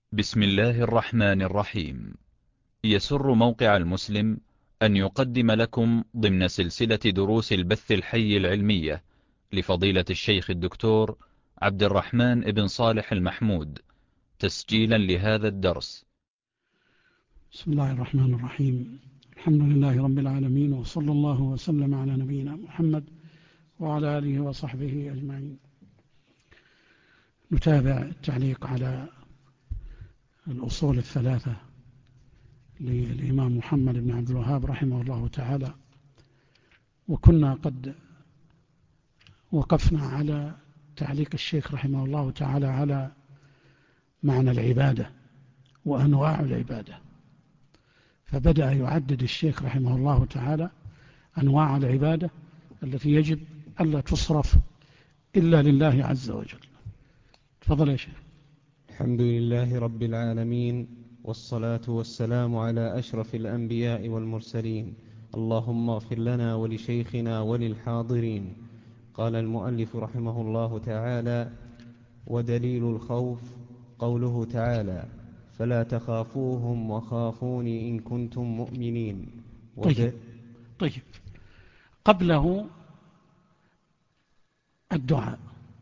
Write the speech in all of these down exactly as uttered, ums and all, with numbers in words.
بسم الله الرحمن الرحيم. يسر موقع المسلم أن يقدم لكم ضمن سلسلة دروس البث الحي العلمية لفضيلة الشيخ الدكتور عبد الرحمن بن صالح المحمود، تسجيلا لهذا الدرس. بسم الله الرحمن الرحيم. الحمد لله رب العالمين، وصلى الله وسلم على نبينا محمد وعلى آله وصحبه أجمعين. نتابع التعليق على الأصول الثلاثة للإمام محمد بن عبد الوهاب رحمه الله تعالى، وكنا قد وقفنا على تعليق الشيخ رحمه الله تعالى على معنى العبادة وأنواع العبادة، فبدأ يعدد الشيخ رحمه الله تعالى أنواع العبادة التي يجب ألا تصرف إلا لله عز وجل. تفضل يا شيخ. الحمد لله رب العالمين، والصلاة والسلام على أشرف الأنبياء والمرسلين. اللهم اغفر لنا ولشيخنا وللحاضرين. قال المؤلف رحمه الله تعالى: ودليل الخوف قوله تعالى: فلا تخافوهم وخافوني إن كنتم مؤمنين. طيب طيب قبله الدعاء،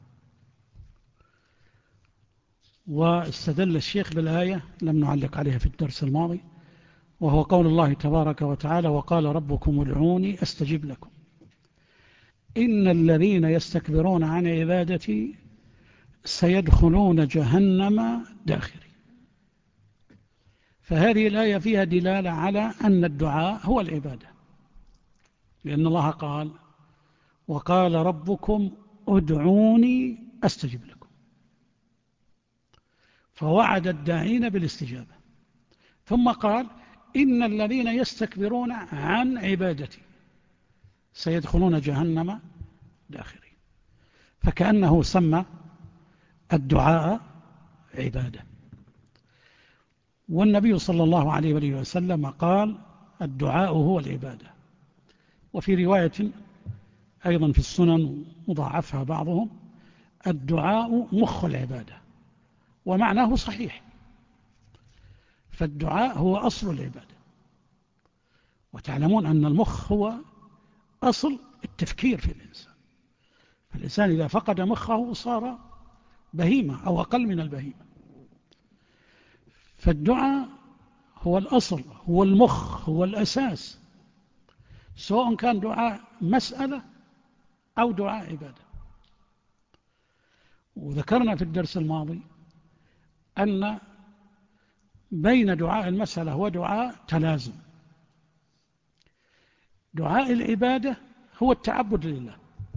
واستدل الشيخ بالآية لم نعلق عليها في الدرس الماضي، وهو قول الله تبارك وتعالى: وقال ربكم ادعوني أستجب لكم إن الذين يستكبرون عن عبادتي سيدخلون جهنم داخرين. فهذه الآية فيها دلالة على أن الدعاء هو العبادة، لأن الله قال: وقال ربكم ادعوني أستجب لكم، فوعد الداعين بالاستجابة. ثم قال: إن الذين يستكبرون عن عبادتي سيدخلون جهنم داخرين. فكأنه سمى الدعاء عبادة. والنبي صلى الله عليه وآله وسلم قال: الدعاء هو العبادة. وفي رواية أيضا في السنن مضاعفها بعضهم: الدعاء مخ العبادة. ومعناه صحيح، فالدعاء هو أصل العبادة. وتعلمون أن المخ هو أصل التفكير في الإنسان، فالإنسان إذا فقد مخه صار بهيمة أو أقل من البهيمة. فالدعاء هو الأصل، هو المخ، هو الأساس، سواء كان دعاء مسألة أو دعاء عبادة. وذكرنا في الدرس الماضي أن بين دعاء المسألة ودعاء تلازم. دعاء العبادة هو التعبد لله،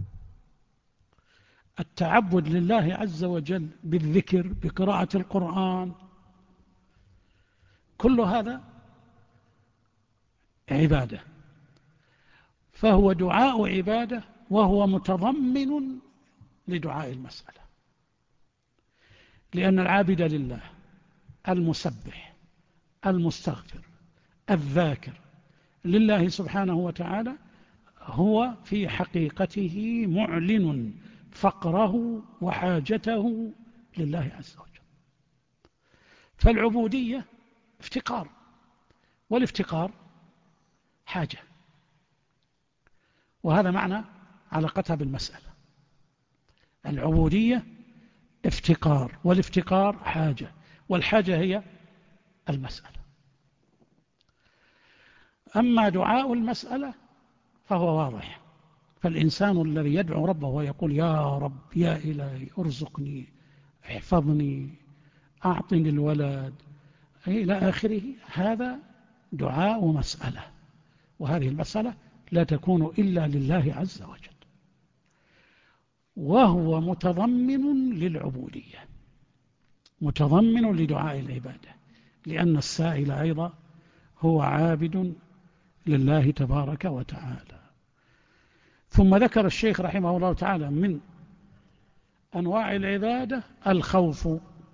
التعبد لله عز وجل بالذكر، بقراءة القرآن، كل هذا عبادة. فهو دعاء عبادة، وهو متضمن لدعاء المسألة، لأن العابد لله المسبح المستغفر الذاكر لله سبحانه وتعالى هو في حقيقته معلن فقره وحاجته لله عز وجل. فالعبودية افتقار، والافتقار حاجة، وهذا معنى علاقتها بالمسألة. العبودية افتقار، والافتقار حاجة، والحاجة هي المسألة. أما دعاء المسألة فهو واضح، فالإنسان الذي يدعو ربه ويقول: يا رب، يا إلهي، ارزقني، احفظني، أعطني الولد، إلى آخره، هذا دعاء مسألة، وهذه المسألة لا تكون إلا لله عز وجل، وهو متضمن للعبودية، متضمن لدعاء العبادة، لأن السائل أيضا هو عابد لله تبارك وتعالى. ثم ذكر الشيخ رحمه الله تعالى من أنواع العبادة الخوف،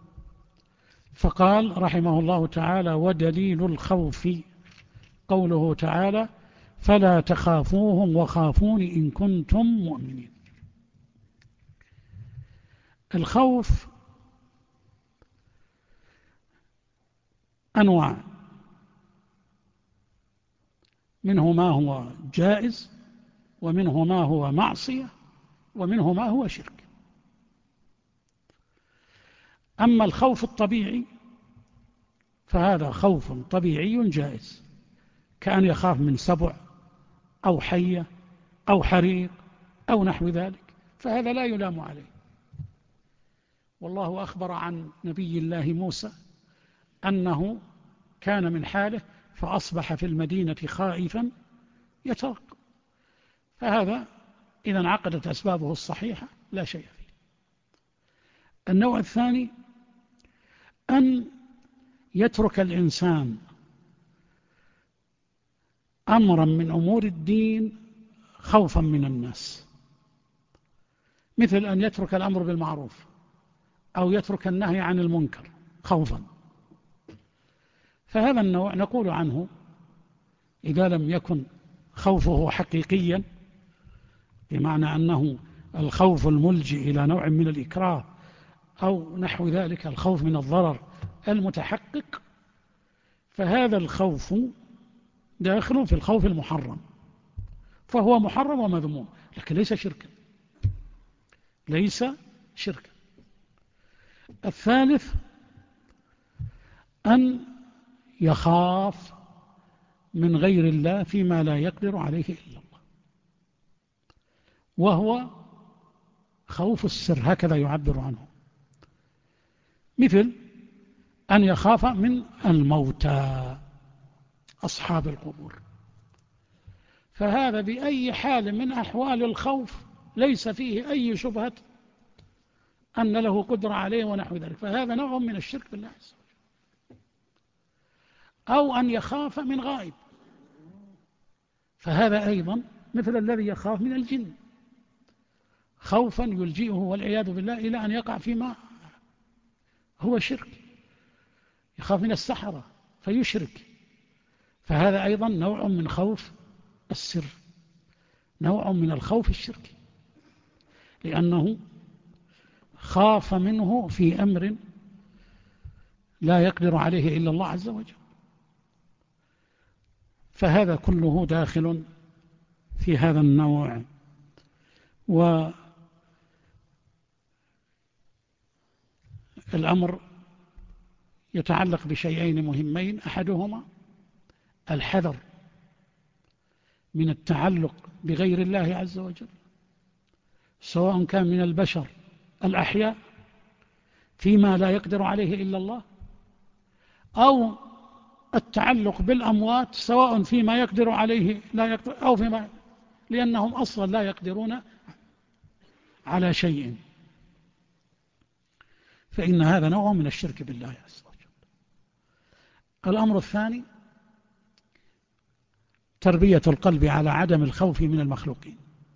فقال رحمه الله تعالى: ودليل الخوف قوله تعالى: فلا تخافوهم وخافون إن كنتم مؤمنين. الخوف أنواع، منه ما هو جائز، ومنه ما هو معصية، ومنه ما هو شرك. أما الخوف الطبيعي فهذا خوف طبيعي جائز، كأن يخاف من سبع أو حية أو حريق أو نحو ذلك، فهذا لا يلام عليه. والله أخبر عن نبي الله موسى أنه كان من حاله فأصبح في المدينة خائفا يترقب، فهذا إذا انعقدت أسبابه الصحيحة لا شيء فيه. النوع الثاني أن يترك الإنسان أمرا من أمور الدين خوفا من الناس، مثل أن يترك الأمر بالمعروف أو يترك النهي عن المنكر خوفا، فهذا النوع نقول عنه إذا لم يكن خوفه حقيقيا، بمعنى أنه الخوف الملجئ إلى نوع من الإكراه أو نحو ذلك، الخوف من الضرر المتحقق، فهذا الخوف داخل في الخوف المحرم، فهو محرم ومذموم، لكن ليس شركا، ليس شركا. الثالث أن يخاف من غير الله فيما لا يقدر عليه إلا الله، وهو خوف السر، هكذا يعبر عنه، مثل أن يخاف من الموتى أصحاب القبور، فهذا بأي حال من أحوال الخوف ليس فيه أي شبهة أن له قدرة عليه ونحو ذلك، فهذا نوع من الشرك بالله عز وجل. أو أن يخاف من غائب، فهذا أيضا مثل الذي يخاف من الجن، خوفا يلجئه والعياذ بالله إلى أن يقع فيما هو شرك، يخاف من السحرة فيشرك، فهذا أيضا نوع من خوف السر، نوع من الخوف الشركي، لأنه خاف منه في أمر لا يقدر عليه إلا الله عز وجل، فهذا كله داخل في هذا النوع. والأمر يتعلق بشيئين مهمين، أحدهما الحذر من التعلق بغير الله عز وجل، سواء كان من البشر الأحياء فيما لا يقدر عليه إلا الله، أو التعلق بالأموات سواء فيما يقدر عليه لا يقدر أو فيما، لأنهم أصلا لا يقدرون على شيء، فإن هذا نوع من الشرك بالله عز وجل. الأمر الثاني تربية القلب على عدم الخوف من المخلوقين،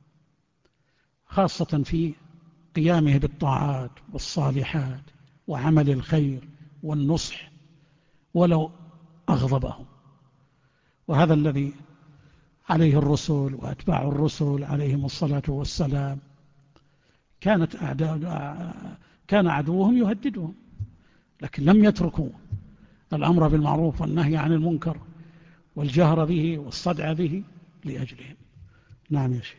خاصة في قيامه بالطاعات والصالحات وعمل الخير والنصح ولو أغضبهم، وهذا الذي عليه الرسل وأتباع الرسل عليهم الصلاة والسلام، كانت أعداء كان عدوهم يهددهم، لكن لم يتركوا الأمر بالمعروف والنهي عن المنكر والجهر به والصدع به لأجلهم. نعم يا شيخ.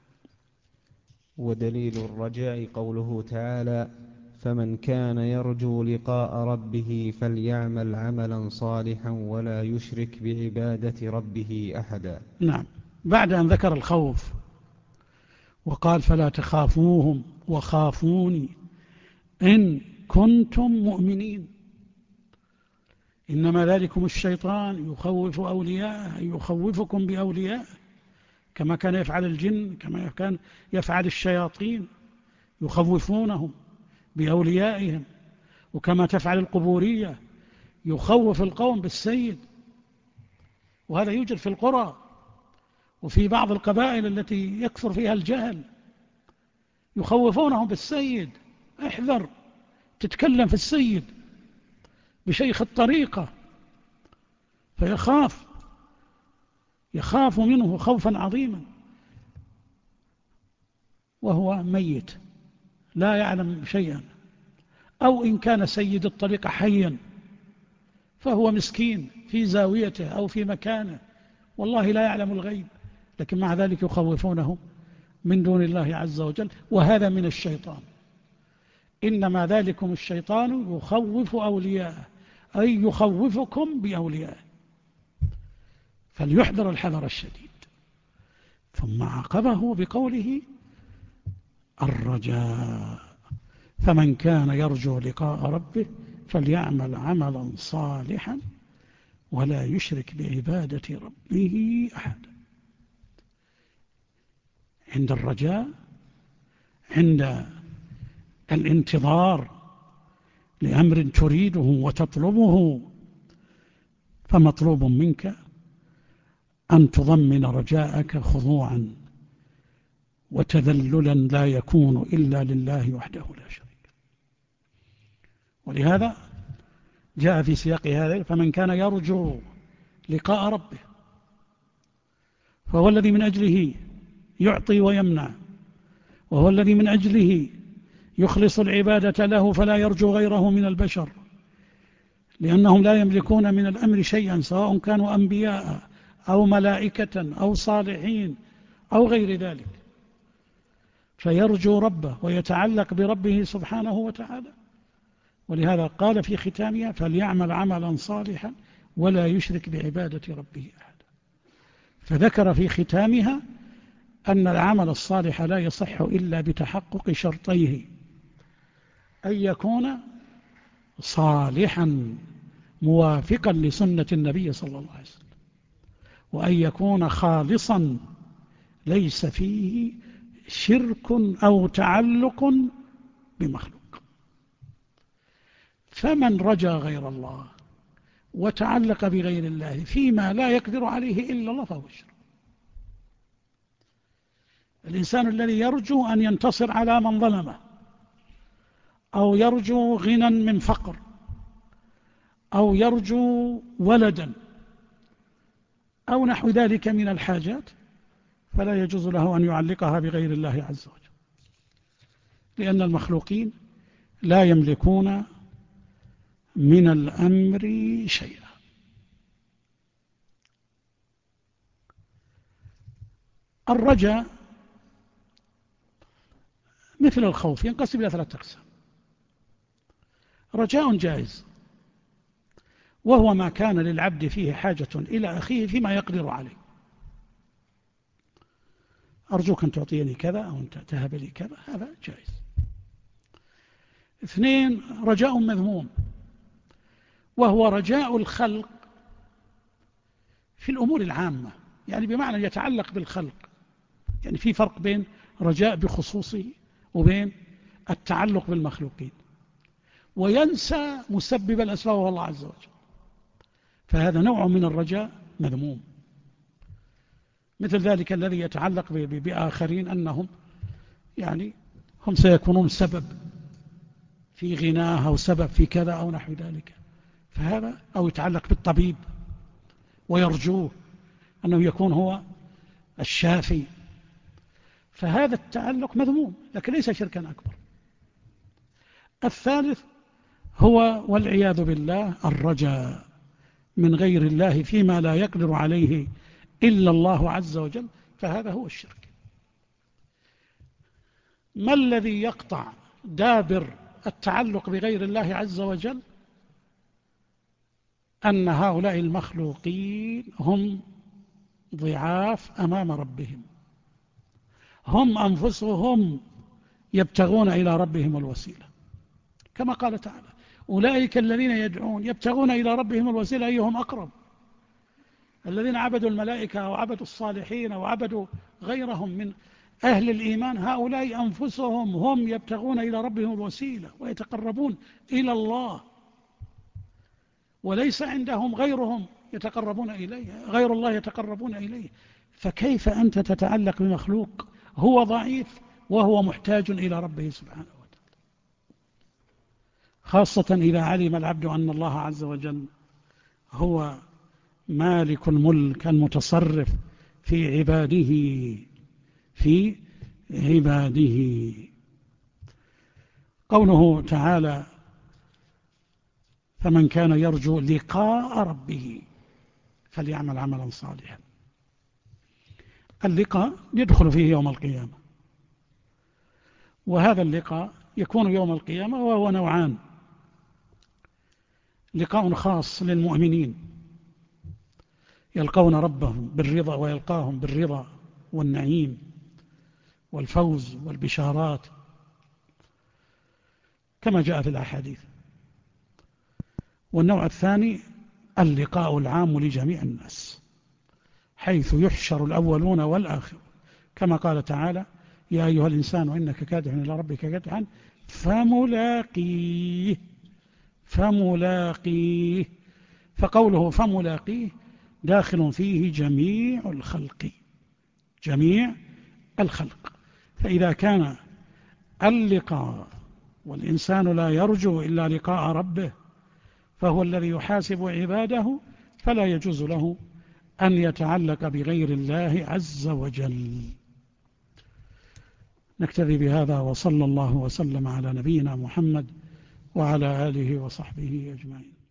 ودليل الرجاء قوله تعالى: فمن كان يرجو لقاء ربه فليعمل عملا صالحا ولا يشرك بعبادة ربه أحدا. نعم، بعد أن ذكر الخوف وقال: فلا تخافوهم وخافوني إن كنتم مؤمنين، إنما ذلكم الشيطان يخوف أولياءه، يخوفكم بأولياءه، كما كان يفعل الجن، كما كان يفعل الشياطين، يخوفونهم بأوليائهم، وكما تفعل القبورية يخوف القوم بالسيد، وهذا يوجد في القرى وفي بعض القبائل التي يكثر فيها الجهل، يخوفونهم بالسيد، احذر تتكلم في السيد بشيخ الطريقة، فيخاف يخاف منه خوفا عظيما وهو ميت لا يعلم شيئا، أو إن كان سيد الطريقة حيا فهو مسكين في زاويته أو في مكانه، والله لا يعلم الغيب، لكن مع ذلك يخوفونه من دون الله عز وجل، وهذا من الشيطان. إنما ذلكم الشيطان يخوف أولياءه، أي يخوفكم بأوليائه، فليحذر الحذر الشديد. ثم عقبه بقوله الرجاء، فمن كان يرجو لقاء ربه فليعمل عملا صالحا ولا يشرك بعبادة ربه أحدا. عند الرجاء، عند الانتظار لأمر تريده وتطلبه، فمطلوب منك أن تضمن رجاءك خضوعا وتذللا لا يكون إلا لله وحده لا شريك. ولهذا جاء في سياق هذا فمن كان يرجو لقاء ربه، فهو الذي من أجله يعطي ويمنع، وهو الذي من أجله يخلص العبادة له فلا يرجو غيره من البشر، لأنهم لا يملكون من الأمر شيئا، سواء كانوا أنبياء أو ملائكة أو صالحين أو غير ذلك، فيرجو ربه ويتعلق بربه سبحانه وتعالى. ولهذا قال في ختامها فليعمل عملا صالحا ولا يشرك بعبادة ربه أحدا. فذكر في ختامها أن العمل الصالح لا يصح إلا بتحقق شرطيه: أن يكون صالحا موافقا لسنة النبي صلى الله عليه وسلم، وأن يكون خالصا ليس فيه شرك أو تعلق بمخلوق. فمن رجا غير الله وتعلق بغير الله فيما لا يقدر عليه إلا الله فهو الشرك. الإنسان الذي يرجو أن ينتصر على من ظلمه، أو يرجو غنى من فقر، أو يرجو ولدا أو نحو ذلك من الحاجات، فلا يجوز له أن يعلقها بغير الله عز وجل، لأن المخلوقين لا يملكون من الأمر شيئا. الرجاء مثل الخوف ينقسم إلى ثلاثة أقسام. رجاء جائز، وهو ما كان للعبد فيه حاجة إلى أخيه فيما يقدر عليه، أرجوك أن تعطيني كذا أو أن تهب لي كذا، هذا جائز. اثنين، رجاء مذموم، وهو رجاء الخلق في الأمور العامة، يعني بمعنى يتعلق بالخلق، يعني في فرق بين رجاء بخصوصه وبين التعلق بالمخلوقين، وينسى مسبب الأسباب وهو الله عز وجل، فهذا نوع من الرجاء مذموم. مثل ذلك الذي يتعلق بآخرين أنهم يعني هم سيكونون سبب في غناه أو سبب في كذا أو نحو ذلك، فهذا أو يتعلق بالطبيب ويرجوه أنه يكون هو الشافي، فهذا التعلق مذموم لكن ليس شركا أكبر. الثالث هو والعياذ بالله الرجاء من غير الله فيما لا يقدر عليه إلا الله عز وجل، فهذا هو الشرك. ما الذي يقطع دابر التعلق بغير الله عز وجل؟ أن هؤلاء المخلوقين هم ضعاف أمام ربهم، هم أنفسهم يبتغون إلى ربهم الوسيلة، كما قال تعالى أولئك الذين يدعون يبتغون إلى ربهم الوسيلة أيهم أقرب. الذين عبدوا الملائكة أو عبدوا الصالحين أو عبدوا غيرهم من أهل الإيمان، هؤلاء أنفسهم هم يبتغون إلى ربهم الوسيلة ويتقربون إلى الله، وليس عندهم غيرهم يتقربون إليه، غير الله يتقربون إليه. فكيف أنت تتعلق بمخلوق هو ضعيف وهو محتاج إلى ربه سبحانه وتعالى؟ خاصة إذا علم العبد أن الله عز وجل هو مالك الملك المتصرف في عباده في عباده. قوله تعالى فمن كان يرجو لقاء ربه فليعمل عملا صالحا. اللقاء يدخل فيه يوم القيامة، وهذا اللقاء يكون يوم القيامة وهو نوعان: لقاء خاص للمؤمنين يلقون ربهم بالرضا ويلقاهم بالرضا والنعيم والفوز والبشارات كما جاء في الأحاديث. والنوع الثاني اللقاء العام لجميع الناس، حيث يحشر الأولون والآخرون، كما قال تعالى: يا أيها الإنسان إنك كادح إلى ربك كدحا فملاقيه فملاقيه فقوله فملاقيه داخل فيه جميع الخلق جميع الخلق. فإذا كان اللقاء والإنسان لا يرجو إلا لقاء ربه، فهو الذي يحاسب عباده، فلا يجوز له أن يتعلق بغير الله عز وجل. نكتفي بهذا، وصلى الله وسلم على نبينا محمد وعلى آله وصحبه أجمعين.